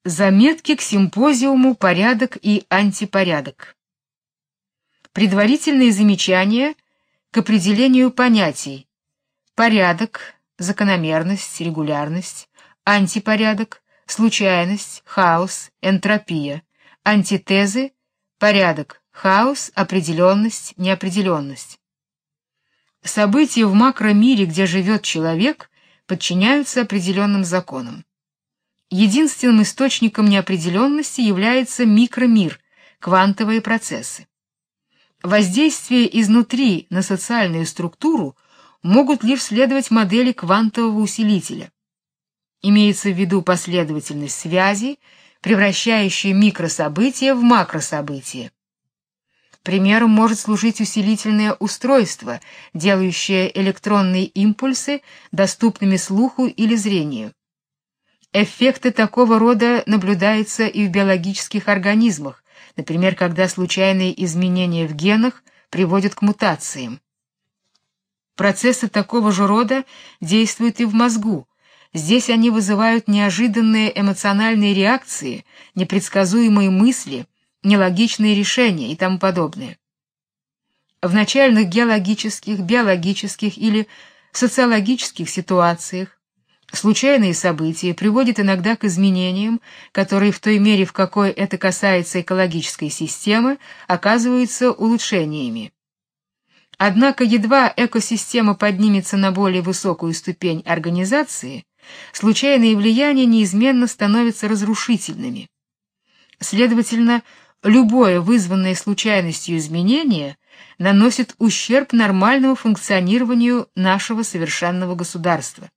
Заметки к симпозиуму «Порядок и антипорядок». Предварительные замечания к определению понятий: порядок, закономерность, регулярность; антипорядок, случайность, хаос, энтропия; антитезы: порядок, хаос, определенность, неопределенность. События в макромире, где живет человек, подчиняются определенным законам. Единственным источником неопределенности является микромир, квантовые процессы. Воздействие изнутри на социальную структуру могут лишь следовать модели квантового усилителя. Имеется в виду последовательность связей, превращающая микрособытия в макрособытия. Примером может служить усилительное устройство, делающее электронные импульсы доступными слуху или зрению. Эффекты такого рода наблюдаются и в биологических организмах, например, когда случайные изменения в генах приводят к мутациям. Процессы такого же рода действуют и в мозгу. Здесь они вызывают неожиданные эмоциональные реакции, непредсказуемые мысли, нелогичные решения и тому подобное. В начальных геологических, биологических или социологических ситуациях случайные события приводят иногда к изменениям, которые в той мере, в какой это касается экологической системы, оказываются улучшениями. Однако едва экосистема поднимется на более высокую ступень организации, случайные влияния неизменно становятся разрушительными. Следовательно, любое вызванное случайностью изменение наносит ущерб нормальному функционированию нашего совершенного государства.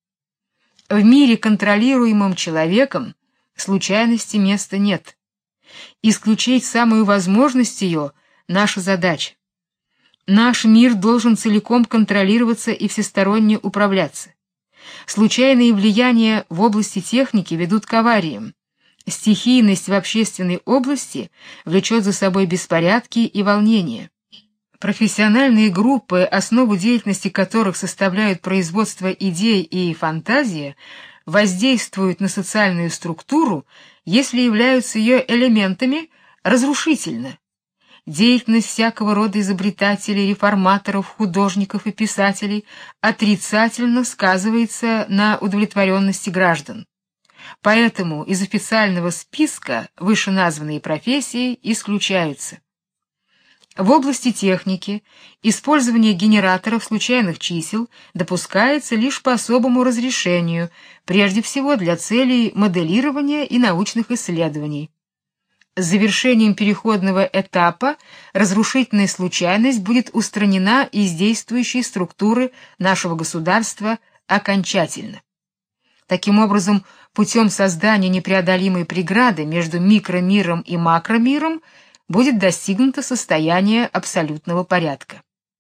В мире, контролируемом человеком, случайности места нет. Исключить самую возможность ее — наша задача. Наш мир должен целиком контролироваться и всесторонне управляться. Случайные влияния в области техники ведут к авариям. Стихийность в общественной области влечет за собой беспорядки и волнения. Профессиональные группы, основу деятельности которых составляют производство идей и фантазия, воздействуют на социальную структуру, если являются ее элементами, разрушительно. Деятельность всякого рода изобретателей, реформаторов, художников и писателей отрицательно сказывается на удовлетворенности граждан. Поэтому из официального списка вышеназванные профессии исключаются. В области техники использование генераторов случайных чисел допускается лишь по особому разрешению, прежде всего для целей моделирования и научных исследований. С завершением переходного этапа разрушительная случайность будет устранена из действующей структуры нашего государства окончательно. Таким образом, путем создания непреодолимой преграды между микромиром и макромиром будет достигнуто состояние абсолютного порядка.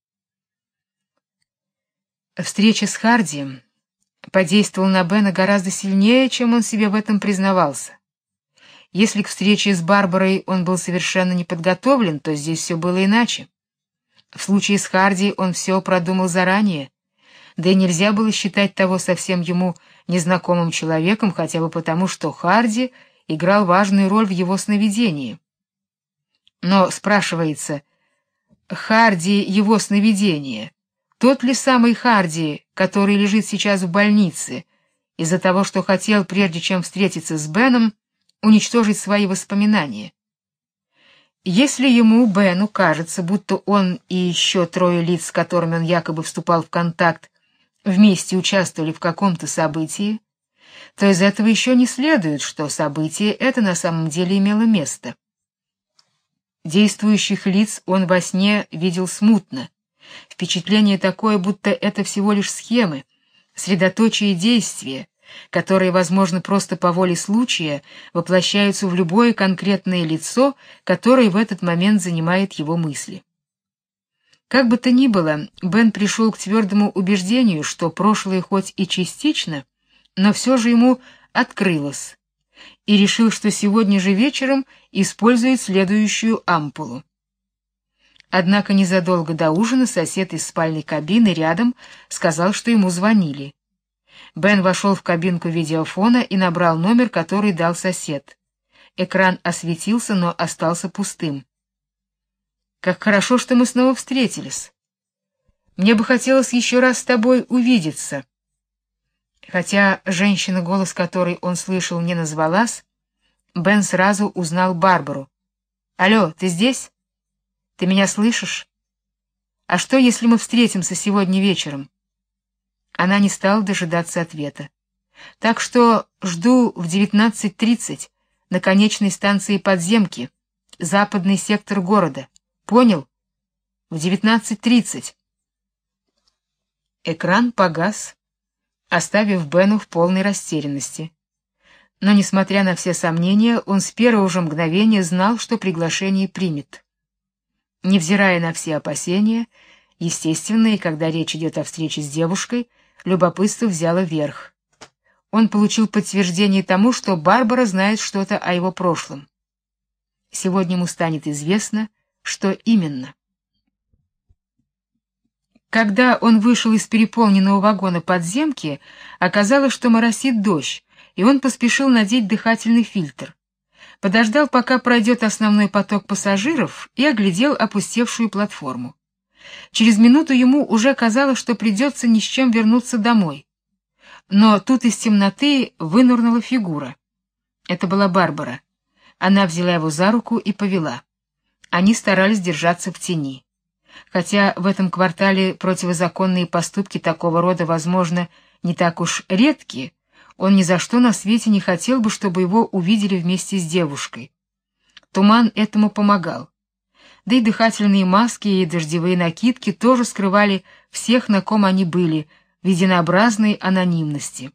Встреча с Харди подействовала на Бена гораздо сильнее, чем он себе в этом признавался. Если к встрече с Барбарой он был совершенно не подготовлен, то здесь все было иначе. В случае с Харди он все продумал заранее, да и нельзя было считать того совсем ему незнакомым человеком, хотя бы потому, что Харди играл важную роль в его сновидении. Но спрашивается, Харди его сновидение, тот ли самый Харди, который лежит сейчас в больнице, из-за того, что хотел, прежде чем встретиться с Беном, уничтожить свои воспоминания? Если ему, Бену, кажется, будто он и еще трое лиц, с которыми он якобы вступал в контакт, вместе участвовали в каком-то событии, то из этого еще не следует, что событие это на самом деле имело место. Действующих лиц он во сне видел смутно. Впечатление такое, будто это всего лишь схемы, средоточие действия, которые, возможно, просто по воле случая воплощаются в любое конкретное лицо, которое в этот момент занимает его мысли. Как бы то ни было, Бен пришел к твердому убеждению, что прошлое хоть и частично, но все же ему открылось, и решил, что сегодня же вечером использует следующую ампулу. Однако незадолго до ужина сосед из спальной кабины рядом сказал, что ему звонили. Бен вошел в кабинку видеофона и набрал номер, который дал сосед. Экран осветился, но остался пустым. «Как хорошо, что мы снова встретились. Мне бы хотелось еще раз с тобой увидеться». Хотя женщина, голос которой он слышал, не назвалась, Бен сразу узнал Барбару. «Алло, ты здесь? Ты меня слышишь? А что, если мы встретимся сегодня вечером?» Она не стала дожидаться ответа. «Так что жду в 19:30 на конечной станции подземки, западный сектор города. Понял? В 19:30. Экран погас, оставив Бену в полной растерянности. Но, несмотря на все сомнения, он с первого же мгновения знал, что приглашение примет. Невзирая на все опасения, естественные, когда речь идет о встрече с девушкой, любопытство взяло верх. Он получил подтверждение тому, что Барбара знает что-то о его прошлом. Сегодня ему станет известно, что именно. Когда он вышел из переполненного вагона подземки, оказалось, что моросит дождь, и он поспешил надеть дыхательный фильтр. Подождал, пока пройдет основной поток пассажиров, и оглядел опустевшую платформу. Через минуту ему уже казалось, что придется ни с чем вернуться домой. Но тут из темноты вынырнула фигура. Это была Барбара. Она взяла его за руку и повела. Они старались держаться в тени. Хотя в этом квартале противозаконные поступки такого рода, возможно, не так уж редки, он ни за что на свете не хотел бы, чтобы его увидели вместе с девушкой. Туман этому помогал. Да и дыхательные маски и дождевые накидки тоже скрывали всех, на ком они были, в единообразной анонимности.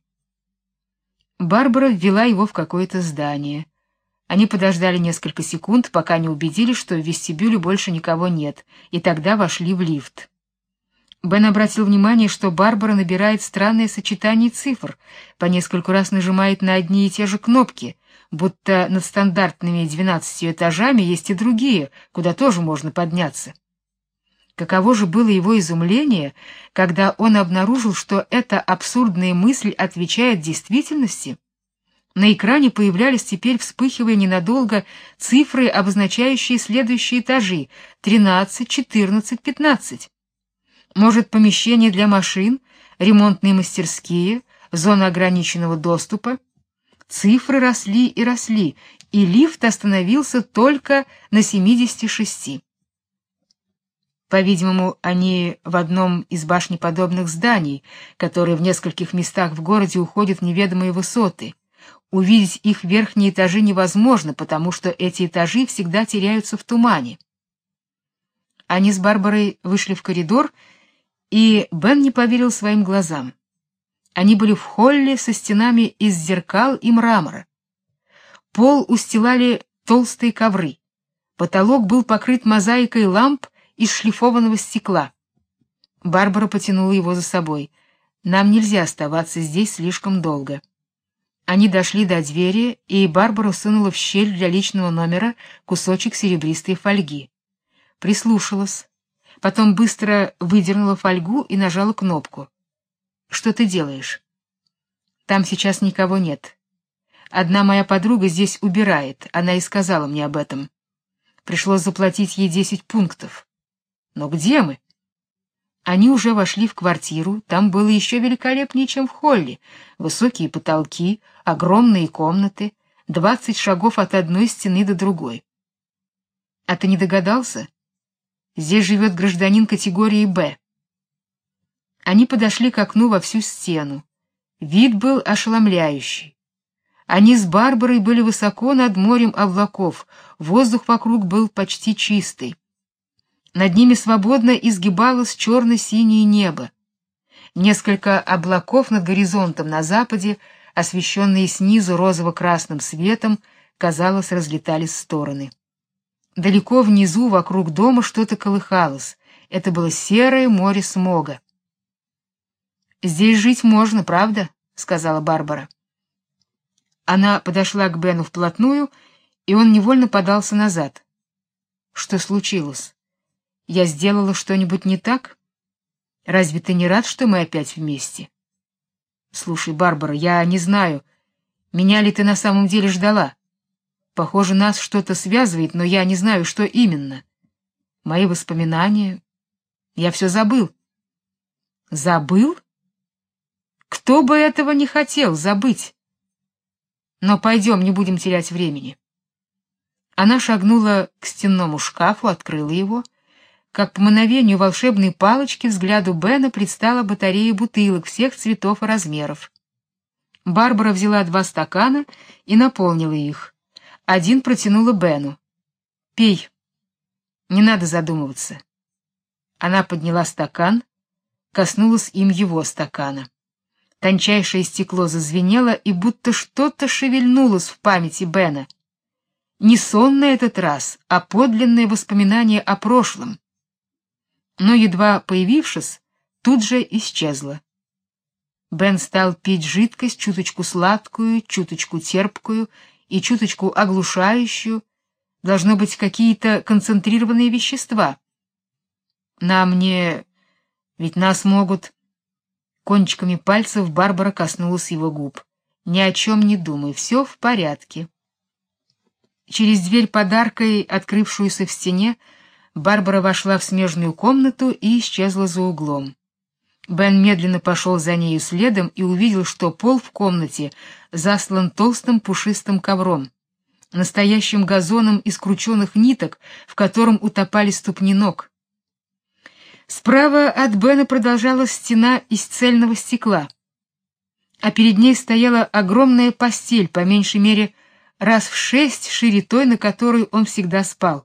Барбара ввела его в какое-то здание. Они подождали несколько секунд, пока не убедились, что в вестибюле больше никого нет, и тогда вошли в лифт. Бен обратил внимание, что Барбара набирает странное сочетание цифр, по нескольку раз нажимает на одни и те же кнопки, будто над стандартными 12 этажами есть и другие, куда тоже можно подняться. Каково же было его изумление, когда он обнаружил, что эта абсурдная мысль отвечает действительности. На экране появлялись теперь, вспыхивая ненадолго, цифры, обозначающие следующие этажи: 13, 14, 15. Может, помещение для машин, ремонтные мастерские, зона ограниченного доступа? Цифры росли и росли, и лифт остановился только на 76. По-видимому, они в одном из башнеподобных зданий, которые в нескольких местах в городе уходят в неведомые высоты. Увидеть их верхние этажи невозможно, потому что эти этажи всегда теряются в тумане. Они с Барбарой вышли в коридор, и Бен не поверил своим глазам. Они были в холле со стенами из зеркал и мрамора. Пол устилали толстые ковры. Потолок был покрыт мозаикой ламп из шлифованного стекла. Барбара потянула его за собой. «Нам нельзя оставаться здесь слишком долго». Они дошли до двери, и Барбара сунула в щель для личного номера кусочек серебристой фольги. Прислушалась. Потом быстро выдернула фольгу и нажала кнопку. «Что ты делаешь?» «Там сейчас никого нет. Одна моя подруга здесь убирает, она и сказала мне об этом. Пришлось заплатить ей 10 пунктов. Но где мы?» Они уже вошли в квартиру, там было еще великолепнее, чем в холле. Высокие потолки, огромные комнаты, 20 шагов от одной стены до другой. «А ты не догадался? Здесь живет гражданин категории «Б». Они подошли к окну во всю стену. Вид был ошеломляющий. Они с Барбарой были высоко над морем облаков, воздух вокруг был почти чистый. Над ними свободно изгибалось черно-синее небо. Несколько облаков над горизонтом на западе, освещенные снизу розово-красным светом, казалось, разлетались в стороны. Далеко внизу, вокруг дома, что-то колыхалось. Это было серое море смога. «Здесь жить можно, правда?» — сказала Барбара. Она подошла к Бену вплотную, и он невольно подался назад. «Что случилось? Я сделала что-нибудь не так? Разве ты не рад, что мы опять вместе?» Слушай, Барбара, я не знаю, меня ли ты на самом деле ждала. Похоже, нас что-то связывает, но я не знаю, что именно. Мои воспоминания... Я все забыл. Забыл? Кто бы этого не хотел забыть? Но пойдем, не будем терять времени. Она шагнула к стенному шкафу, открыла его. Как по мановению волшебной палочки взгляду Бена предстала батарея бутылок всех цветов и размеров. Барбара взяла 2 стакана и наполнила их. Один протянула Бену. «Пей. Не надо задумываться». Она подняла стакан, коснулась им его стакана. Тончайшее стекло зазвенело, и будто что-то шевельнулось в памяти Бена. Не сон на этот раз, а подлинное воспоминание о прошлом. Но, едва появившись, тут же исчезло. Бен стал пить жидкость, чуточку сладкую, чуточку терпкую и чуточку оглушающую. Должно быть, какие-то концентрированные вещества. Ведь нас могут... Кончиками пальцев Барбара коснулась его губ. «Ни о чем не думай, все в порядке». Через дверь подаркой, открывшуюся в стене, Барбара вошла в смежную комнату и исчезла за углом. Бен медленно пошел за нею следом и увидел, что пол в комнате заслан толстым пушистым ковром, настоящим газоном из крученых ниток, в котором утопали ступни ног. Справа от Бена продолжалась стена из цельного стекла, а перед ней стояла огромная постель, по меньшей мере раз в 6 шире той, на которой он всегда спал.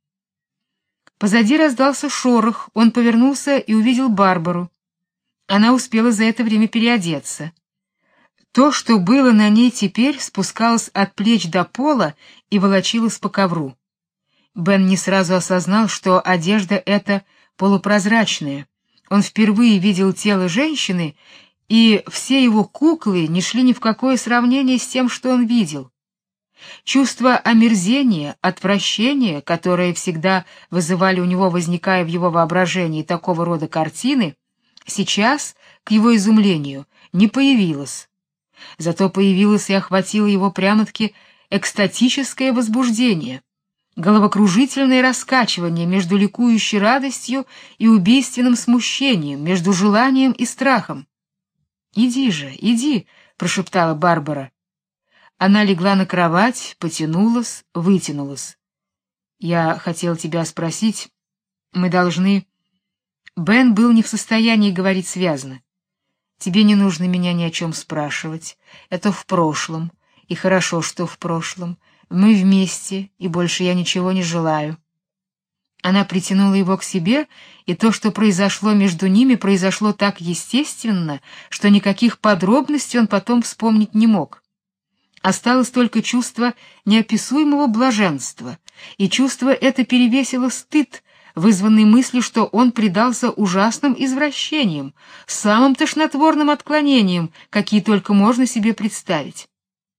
Позади раздался шорох, он повернулся и увидел Барбару. Она успела за это время переодеться. То, что было на ней теперь, спускалось от плеч до пола и волочилось по ковру. Бен не сразу осознал, что одежда эта полупрозрачная. Он впервые видел тело женщины, и все его куклы не шли ни в какое сравнение с тем, что он видел. Чувство омерзения, отвращения, которые всегда вызывали у него, возникая в его воображении такого рода картины, сейчас, к его изумлению, не появилось. Зато появилось и охватило его прямо-таки экстатическое возбуждение, головокружительное раскачивание между ликующей радостью и убийственным смущением, между желанием и страхом. «Иди же, иди», — прошептала Барбара. Она легла на кровать, потянулась, вытянулась. «Я хотел тебя спросить, мы должны...» Бен был не в состоянии говорить связно. «Тебе не нужно меня ни о чем спрашивать. Это в прошлом, и хорошо, что в прошлом. Мы вместе, и больше я ничего не желаю». Она притянула его к себе, и то, что произошло между ними, произошло так естественно, что никаких подробностей он потом вспомнить не мог. Осталось только чувство неописуемого блаженства, и чувство это перевесило стыд, вызванный мыслью, что он предался ужасным извращениям, самым тошнотворным отклонениям, какие только можно себе представить.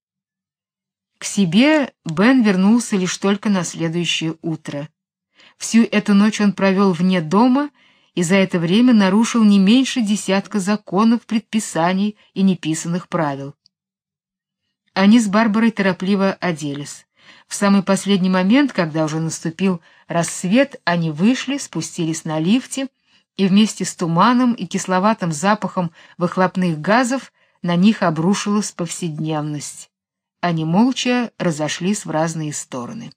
К себе Бен вернулся лишь только на следующее утро. Всю эту ночь он провел вне дома и за это время нарушил не меньше 10 законов, предписаний и неписанных правил. Они с Барбарой торопливо оделись. В самый последний момент, когда уже наступил рассвет, они вышли, спустились на лифте, и вместе с туманом и кисловатым запахом выхлопных газов на них обрушилась повседневность. Они молча разошлись в разные стороны.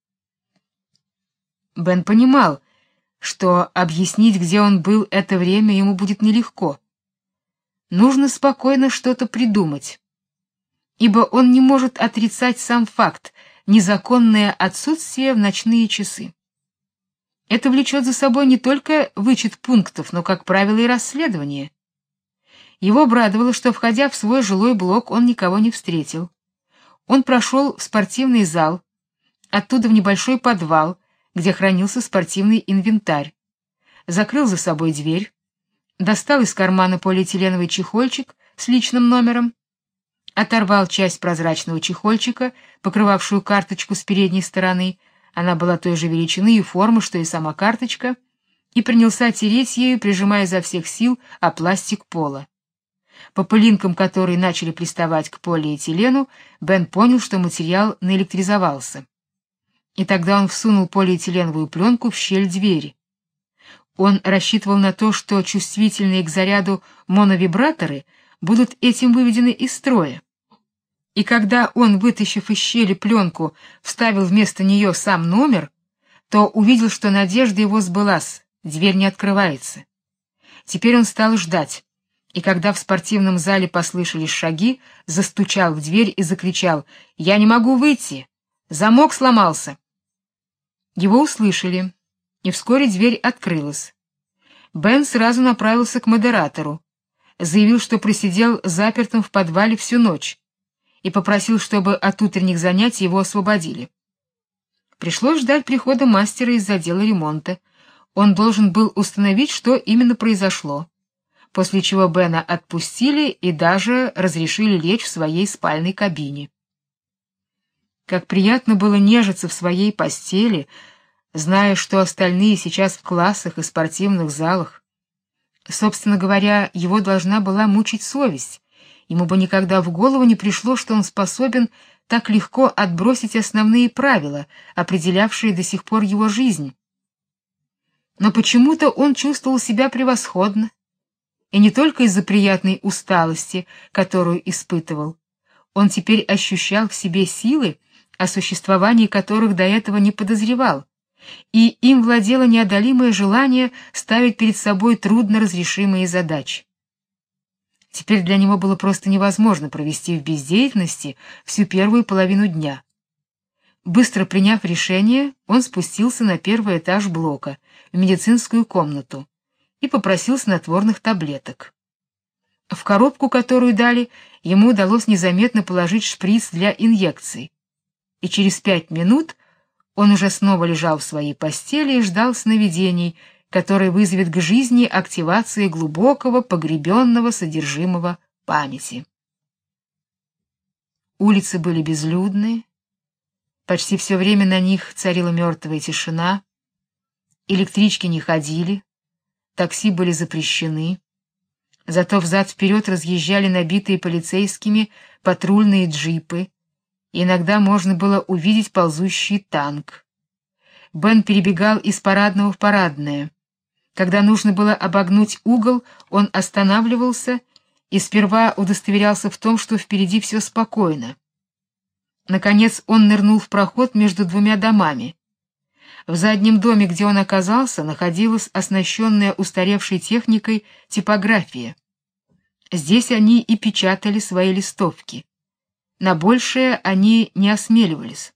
Бен понимал, что объяснить, где он был это время, ему будет нелегко. Нужно спокойно что-то придумать, ибо он не может отрицать сам факт незаконное отсутствие в ночные часы. Это влечет за собой не только вычет пунктов, но, как правило, и расследование. Его обрадовало, что, входя в свой жилой блок, он никого не встретил. Он прошел в спортивный зал, оттуда в небольшой подвал, где хранился спортивный инвентарь, закрыл за собой дверь, достал из кармана полиэтиленовый чехольчик с личным номером, оторвал часть прозрачного чехольчика, покрывавшую карточку с передней стороны, она была той же величины и формы, что и сама карточка, и принялся тереть ею, прижимая изо всех сил о пластик пола. По пылинкам, которые начали приставать к полиэтилену, Бен понял, что материал наэлектризовался. И тогда он всунул полиэтиленовую пленку в щель двери. Он рассчитывал на то, что чувствительные к заряду моновибраторы будут этим выведены из строя. И когда он, вытащив из щели пленку, вставил вместо нее сам номер, то увидел, что надежда его сбылась, дверь не открывается. Теперь он стал ждать, и когда в спортивном зале послышались шаги, застучал в дверь и закричал: «Я не могу выйти! Замок сломался!» Его услышали, и вскоре дверь открылась. Бен сразу направился к модератору, заявил, что просидел запертым в подвале всю ночь, и попросил, чтобы от утренних занятий его освободили. Пришлось ждать прихода мастера из отдела ремонта. Он должен был установить, что именно произошло, после чего Бена отпустили и даже разрешили лечь в своей спальной кабине. Как приятно было нежиться в своей постели, зная, что остальные сейчас в классах и спортивных залах. Собственно говоря, его должна была мучить совесть. Ему бы никогда в голову не пришло, что он способен так легко отбросить основные правила, определявшие до сих пор его жизнь. Но почему-то он чувствовал себя превосходно, и не только из-за приятной усталости, которую испытывал. Он теперь ощущал в себе силы, о существовании которых до этого не подозревал, и им владело неодолимое желание ставить перед собой трудноразрешимые задачи. Теперь для него было просто невозможно провести в бездеятельности всю первую половину дня. Быстро приняв решение, он спустился на первый этаж блока, в медицинскую комнату, и попросил снотворных таблеток. В коробку, которую дали, ему удалось незаметно положить шприц для инъекций, и через 5 минут он уже снова лежал в своей постели и ждал сновидений, который вызовет к жизни активации глубокого погребенного содержимого памяти. Улицы были безлюдные, почти все время на них царила мертвая тишина, электрички не ходили, такси были запрещены, зато взад-вперед разъезжали набитые полицейскими патрульные джипы, и иногда можно было увидеть ползущий танк. Бен перебегал из парадного в парадное. Когда нужно было обогнуть угол, он останавливался и сперва удостоверялся в том, что впереди все спокойно. Наконец он нырнул в проход между 2 домами. В заднем доме, где он оказался, находилась оснащенная устаревшей техникой типография. Здесь они и печатали свои листовки. На большее они не осмеливались.